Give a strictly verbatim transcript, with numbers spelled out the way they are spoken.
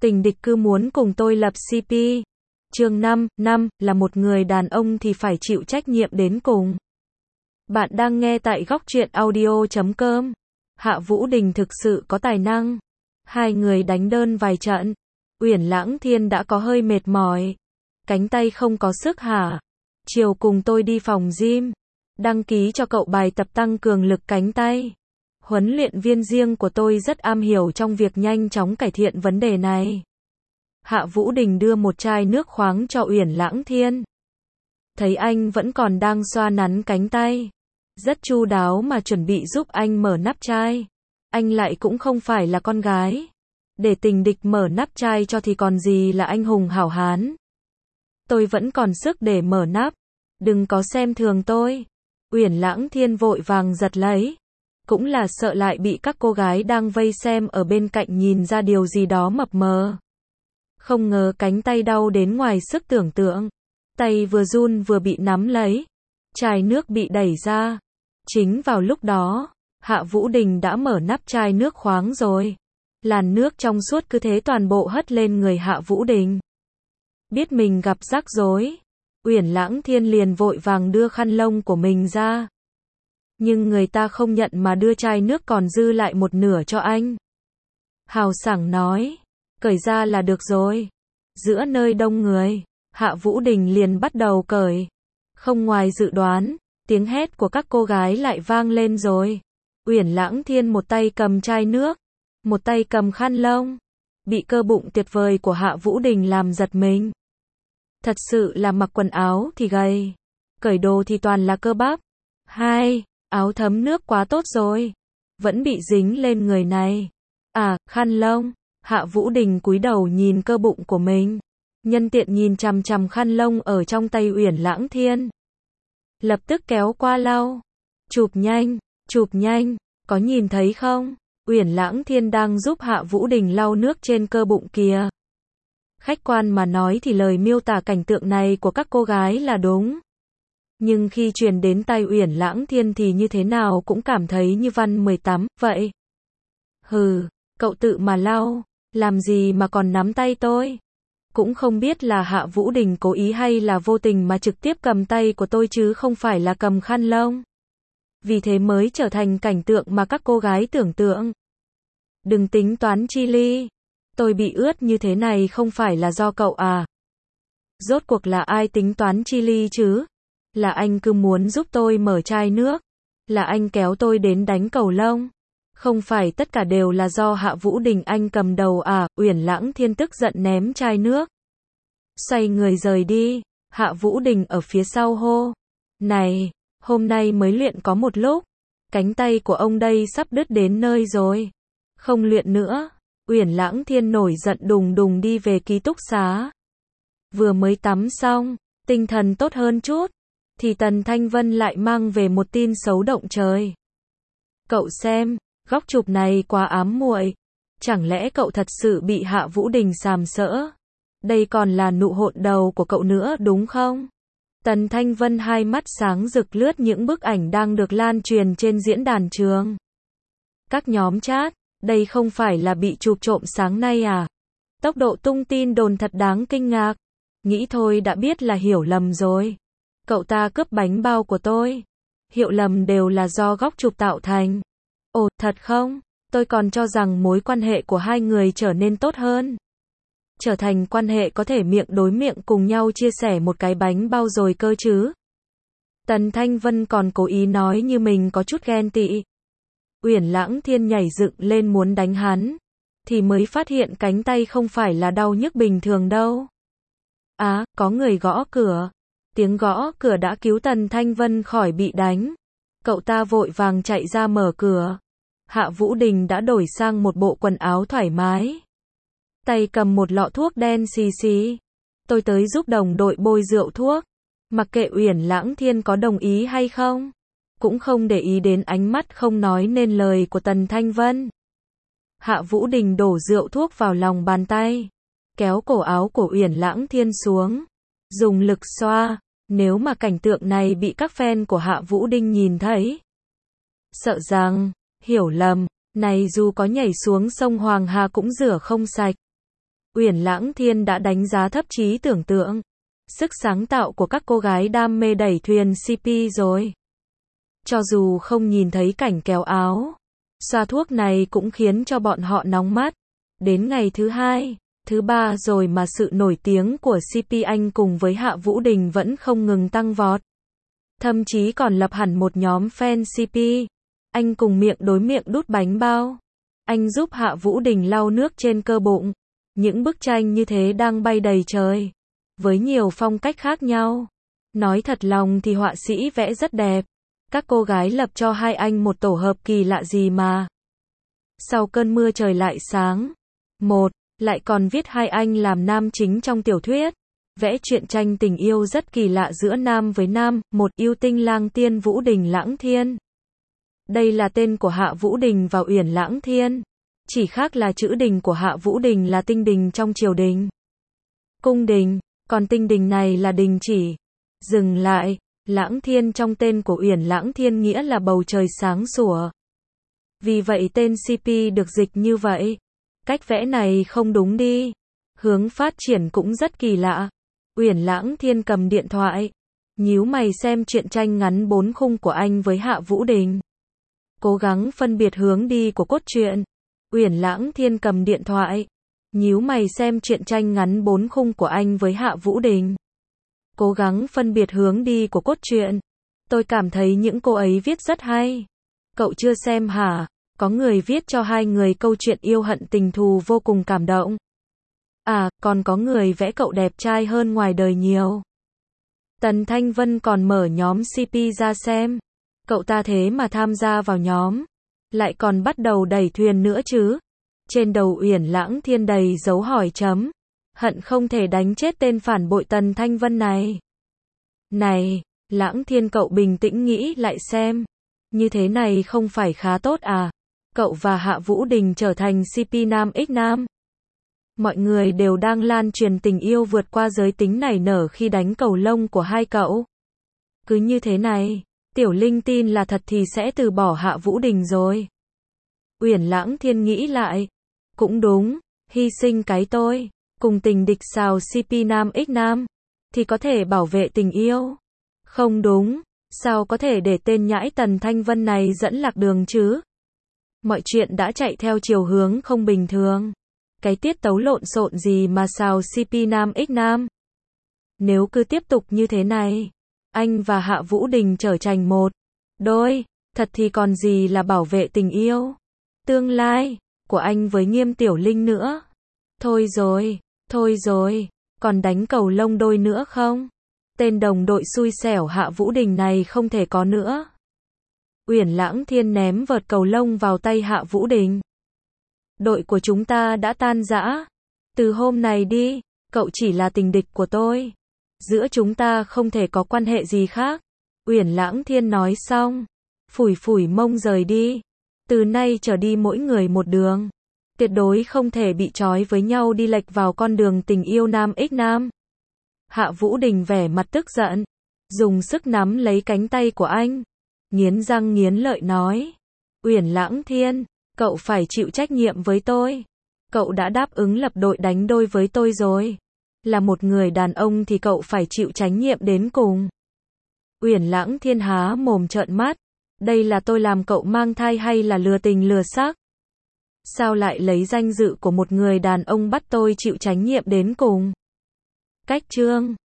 Tình địch cứ muốn cùng tôi lập xê pê. Chương năm, năm, là một người đàn ông thì phải chịu trách nhiệm đến cùng. Bạn đang nghe tại góc truyện audio chấm com. Hạ Vũ Đình thực sự có tài năng. Hai người đánh đơn vài trận. Uyển Lãng Thiên đã có hơi mệt mỏi. Cánh tay không có sức hả? Chiều cùng tôi đi phòng gym. Đăng ký cho cậu bài tập tăng cường lực cánh tay. Huấn luyện viên riêng của tôi rất am hiểu trong việc nhanh chóng cải thiện vấn đề này. Hạ Vũ Đình đưa một chai nước khoáng cho Uyển Lãng Thiên. Thấy anh vẫn còn đang xoa nắn cánh tay. Rất chu đáo mà chuẩn bị giúp anh mở nắp chai. Anh lại cũng không phải là con gái. Để tình địch mở nắp chai cho thì còn gì là anh hùng hảo hán. Tôi vẫn còn sức để mở nắp. Đừng có xem thường tôi. Uyển Lãng Thiên vội vàng giật lấy. Cũng là sợ lại bị các cô gái đang vây xem ở bên cạnh nhìn ra điều gì đó mập mờ. Không ngờ cánh tay đau đến ngoài sức tưởng tượng. Tay vừa run vừa bị nắm lấy. Chai nước bị đẩy ra. Chính vào lúc đó, Hạ Vũ Đình đã mở nắp chai nước khoáng rồi. Làn nước trong suốt cứ thế toàn bộ hất lên người Hạ Vũ Đình. Biết mình gặp rắc rối, Uyển Lãng Thiên liền vội vàng đưa khăn lông của mình ra. Nhưng người ta không nhận mà đưa chai nước còn dư lại một nửa cho anh. Hào sảng nói, cởi ra là được rồi. Giữa nơi đông người, Hạ Vũ Đình liền bắt đầu cởi. Không ngoài dự đoán, tiếng hét của các cô gái lại vang lên rồi. Uyển Lãng Thiên một tay cầm chai nước, một tay cầm khăn lông. Bị cơ bụng tuyệt vời của Hạ Vũ Đình làm giật mình. Thật sự là mặc quần áo thì gầy, cởi đồ thì toàn là cơ bắp. Hai, áo thấm nước quá tốt rồi. Vẫn bị dính lên người này. À, khăn lông. Hạ Vũ Đình cúi đầu nhìn cơ bụng của mình. Nhân tiện nhìn chằm chằm khăn lông ở trong tay Uyển Lãng Thiên. Lập tức kéo qua lau. Chụp nhanh, chụp nhanh, có nhìn thấy không? Uyển Lãng Thiên đang giúp Hạ Vũ Đình lau nước trên cơ bụng kìa. Khách quan mà nói thì lời miêu tả cảnh tượng này của các cô gái là đúng. Nhưng khi truyền đến tai Uyển Lãng Thiên thì như thế nào cũng cảm thấy như văn mười tám, vậy. Hừ, cậu tự mà lau, làm gì mà còn nắm tay tôi. Cũng không biết là Hạ Vũ Đình cố ý hay là vô tình mà trực tiếp cầm tay của tôi chứ không phải là cầm khăn lông. Vì thế mới trở thành cảnh tượng mà các cô gái tưởng tượng. Đừng tính toán chi ly. Tôi bị ướt như thế này không phải là do cậu à. Rốt cuộc là ai tính toán chi ly chứ? Là anh cứ muốn giúp tôi mở chai nước. Là anh kéo tôi đến đánh cầu lông. Không phải tất cả đều là do Hạ Vũ Đình anh cầm đầu à? Uyển Lãng Thiên tức giận ném chai nước. Xoay người rời đi. Hạ Vũ Đình ở phía sau hô. Này, hôm nay mới luyện có một lúc. Cánh tay của ông đây sắp đứt đến nơi rồi. Không luyện nữa. Uyển Lãng Thiên nổi giận đùng đùng đi về ký túc xá. Vừa mới tắm xong, tinh thần tốt hơn chút, thì Tần Thanh Vân lại mang về một tin xấu động trời. Cậu xem, góc chụp này quá ám muội. Chẳng lẽ cậu thật sự bị Hạ Vũ Đình sàm sỡ? Đây còn là nụ hôn đầu của cậu nữa đúng không? Tần Thanh Vân hai mắt sáng rực lướt những bức ảnh đang được lan truyền trên diễn đàn trường. Các nhóm chat, đây không phải là bị chụp trộm sáng nay à? Tốc độ tung tin đồn thật đáng kinh ngạc. Nghĩ thôi đã biết là hiểu lầm rồi. Cậu ta cướp bánh bao của tôi. Hiểu lầm đều là do góc chụp tạo thành. Ồ, thật không? Tôi còn cho rằng mối quan hệ của hai người trở nên tốt hơn. Trở thành quan hệ có thể miệng đối miệng cùng nhau chia sẻ một cái bánh bao rồi cơ chứ. Tần Thanh Vân còn cố ý nói như mình có chút ghen tị. Uyển Lãng Thiên nhảy dựng lên muốn đánh hắn. Thì mới phát hiện cánh tay không phải là đau nhức bình thường đâu. À, có người gõ cửa. Tiếng gõ cửa đã cứu Tần Thanh Vân khỏi bị đánh. Cậu ta vội vàng chạy ra mở cửa. Hạ Vũ Đình đã đổi sang một bộ quần áo thoải mái. Tay cầm một lọ thuốc đen xì xì. Tôi tới giúp đồng đội bôi rượu thuốc. Mặc kệ Uyển Lãng Thiên có đồng ý hay không. Cũng không để ý đến ánh mắt không nói nên lời của Tần Thanh Vân. Hạ Vũ Đình đổ rượu thuốc vào lòng bàn tay. Kéo cổ áo của Uyển Lãng Thiên xuống. Dùng lực xoa. Nếu mà cảnh tượng này bị các fan của Hạ Vũ Đình nhìn thấy. Sợ rằng, hiểu lầm, này dù có nhảy xuống sông Hoàng Hà cũng rửa không sạch. Uyển Lãng Thiên đã đánh giá thấp trí tưởng tượng, sức sáng tạo của các cô gái đam mê đẩy thuyền xê pê rồi. Cho dù không nhìn thấy cảnh kéo áo, xoa thuốc này cũng khiến cho bọn họ nóng mắt. Đến ngày thứ hai, thứ ba rồi mà sự nổi tiếng của xê pê anh cùng với Hạ Vũ Đình vẫn không ngừng tăng vọt. Thậm chí còn lập hẳn một nhóm fan xê pê. Anh cùng miệng đối miệng đút bánh bao. Anh giúp Hạ Vũ Đình lau nước trên cơ bụng. Những bức tranh như thế đang bay đầy trời, với nhiều phong cách khác nhau. Nói thật lòng thì họa sĩ vẽ rất đẹp. Các cô gái lập cho hai anh một tổ hợp kỳ lạ gì mà. Sau cơn mưa trời lại sáng. Một, lại còn viết hai anh làm nam chính trong tiểu thuyết. Vẽ truyện tranh tình yêu rất kỳ lạ giữa nam với nam. Một, yêu tinh lang tiên Vũ Đình Lãng Thiên. Đây là tên của Hạ Vũ Đình và Uyển Lãng Thiên. Chỉ khác là chữ đình của Hạ Vũ Đình là tinh đình trong triều đình. Cung đình, còn tinh đình này là đình chỉ. Dừng lại, Lãng Thiên trong tên của Uyển Lãng Thiên nghĩa là bầu trời sáng sủa. Vì vậy tên xê pê được dịch như vậy. Cách vẽ này không đúng đi. Hướng phát triển cũng rất kỳ lạ. Uyển Lãng Thiên cầm điện thoại, nhíu mày xem truyện tranh ngắn bốn khung của anh với Hạ Vũ Đình. Cố gắng phân biệt hướng đi của cốt truyện. Uyển Lãng Thiên cầm điện thoại, nhíu mày xem truyện tranh ngắn bốn khung của anh với Hạ Vũ Đình. Cố gắng phân biệt hướng đi của cốt truyện. Tôi cảm thấy những cô ấy viết rất hay. Cậu chưa xem hả? Có người viết cho hai người câu chuyện yêu hận tình thù vô cùng cảm động. À, còn có người vẽ cậu đẹp trai hơn ngoài đời nhiều. Tần Thanh Vân còn mở nhóm xê pê ra xem. Cậu ta thế mà tham gia vào nhóm. Lại còn bắt đầu đẩy thuyền nữa chứ. Trên đầu Uyển Lãng Thiên đầy dấu hỏi chấm. Hận không thể đánh chết tên phản bội Tần Thanh Vân này. Này, Lãng Thiên cậu bình tĩnh nghĩ lại xem. Như thế này không phải khá tốt à? Cậu và Hạ Vũ Đình trở thành xê pê nam x nam. Mọi người đều đang lan truyền tình yêu vượt qua giới tính nảy nở khi đánh cầu lông của hai cậu. Cứ như thế này, Tiểu Linh tin là thật thì sẽ từ bỏ Hạ Vũ Đình rồi. Uyển Lãng Thiên nghĩ lại. Cũng đúng, hy sinh cái tôi, cùng tình địch xào xê pê nam x nam, thì có thể bảo vệ tình yêu. Không đúng, sao có thể để tên nhãi Tần Thanh Vân này dẫn lạc đường chứ? Mọi chuyện đã chạy theo chiều hướng không bình thường. Cái tiết tấu lộn xộn gì mà xào xê pê nam x nam. Nếu cứ tiếp tục như thế này, anh và Hạ Vũ Đình trở thành một đôi, thật thì còn gì là bảo vệ tình yêu. Tương lai của anh với Nghiêm Tiểu Linh nữa. Thôi rồi, thôi rồi, còn đánh cầu lông đôi nữa không? Tên đồng đội xui xẻo Hạ Vũ Đình này không thể có nữa. Uyển Lãng Thiên ném vợt cầu lông vào tay Hạ Vũ Đình. Đội của chúng ta đã tan rã. Từ hôm này đi, cậu chỉ là tình địch của tôi. Giữa chúng ta không thể có quan hệ gì khác. Uyển Lãng Thiên nói xong, phủi phủi mông rời đi. Từ nay trở đi mỗi người một đường. Tuyệt đối không thể bị trói với nhau đi lệch vào con đường tình yêu nam x nam. Hạ Vũ Đình vẻ mặt tức giận, dùng sức nắm lấy cánh tay của anh, nghiến răng nghiến lợi nói. Uyển Lãng Thiên, cậu phải chịu trách nhiệm với tôi. Cậu đã đáp ứng lập đội đánh đôi với tôi rồi. Là một người đàn ông thì cậu phải chịu trách nhiệm đến cùng. Uyển Lãng Thiên há mồm trợn mắt. Đây là tôi làm cậu mang thai hay là lừa tình lừa xác? Sao lại lấy danh dự của một người đàn ông bắt tôi chịu trách nhiệm đến cùng? Cách chương